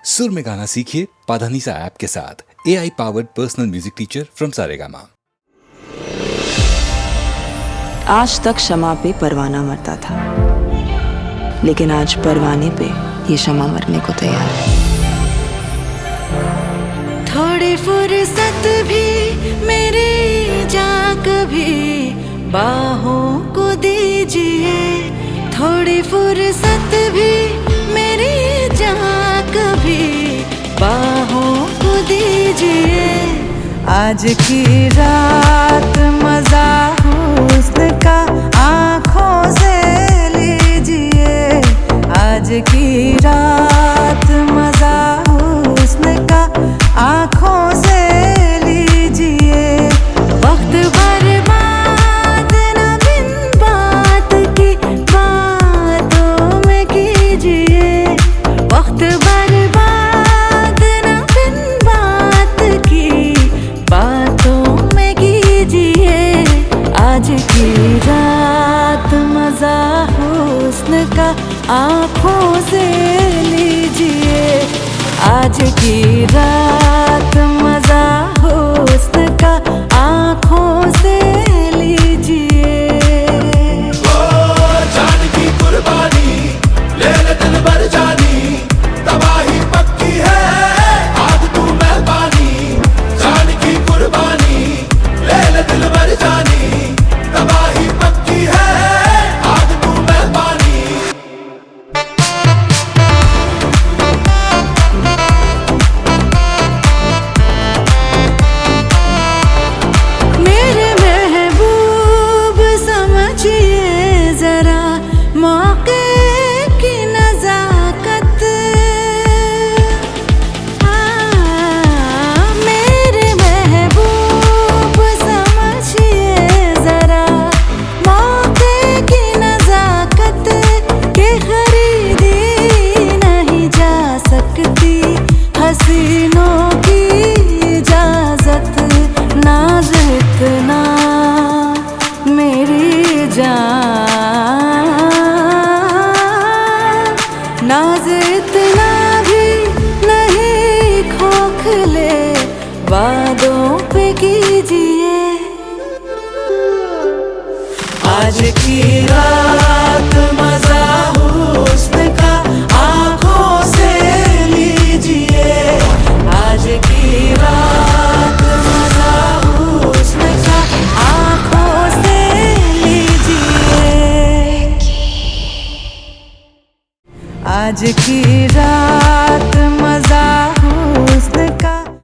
सुर में गाना सीखिए पाधानीसा ऐप के साथ। AI powered personal music teacher from Saregama. आज तक शमा पे परवाना मरता था, लेकिन आज परवाने पे ये शमा मरने को तैयार है। थोड़ी फुर्सत भी मेरी जा कभी बाहों को दीजिए, थोड़ी फुर्सत भी मेरी जा कभी बाहों को दीजिए। आज की रात मजा हुस्न का आँखों से लीजिए, आज की रात मजा हुस्न का आँखों से लीजिए। वक्त बर्बाद न बिन बात की बातों में कीजिए, वक्त बर्बाद न बिन बात की बातों में कीजिए। आज की रात मजा हुस्न का आँखों से लीजिए, आज की रात मजा हुस्न का आँखों से लीजिए। जान की कुर्बानी ले ले दिल भर जानी, तबाही पक्की है आग तू मेहरबानी। जान की कुर्बानी ले ले दिल भर जानी, तबाही पक्की है आग तू मेहरबानी। मेरे महबूब समझिए जरा मौके की नजाकत, मेरे महबूब समझिए जरा मौके की नजाकत के खरीदी नहीं जा सकती हसीनों की इजाजत। नाज इतना मेरी जान, नाज इतना भी नहीं खोखले वादों पे कीजिए। आज की रात मजा हुस्न का आँखों से लीजिए, आज की रात मजा हुस्न का आँखों से लीजिए। आज की रात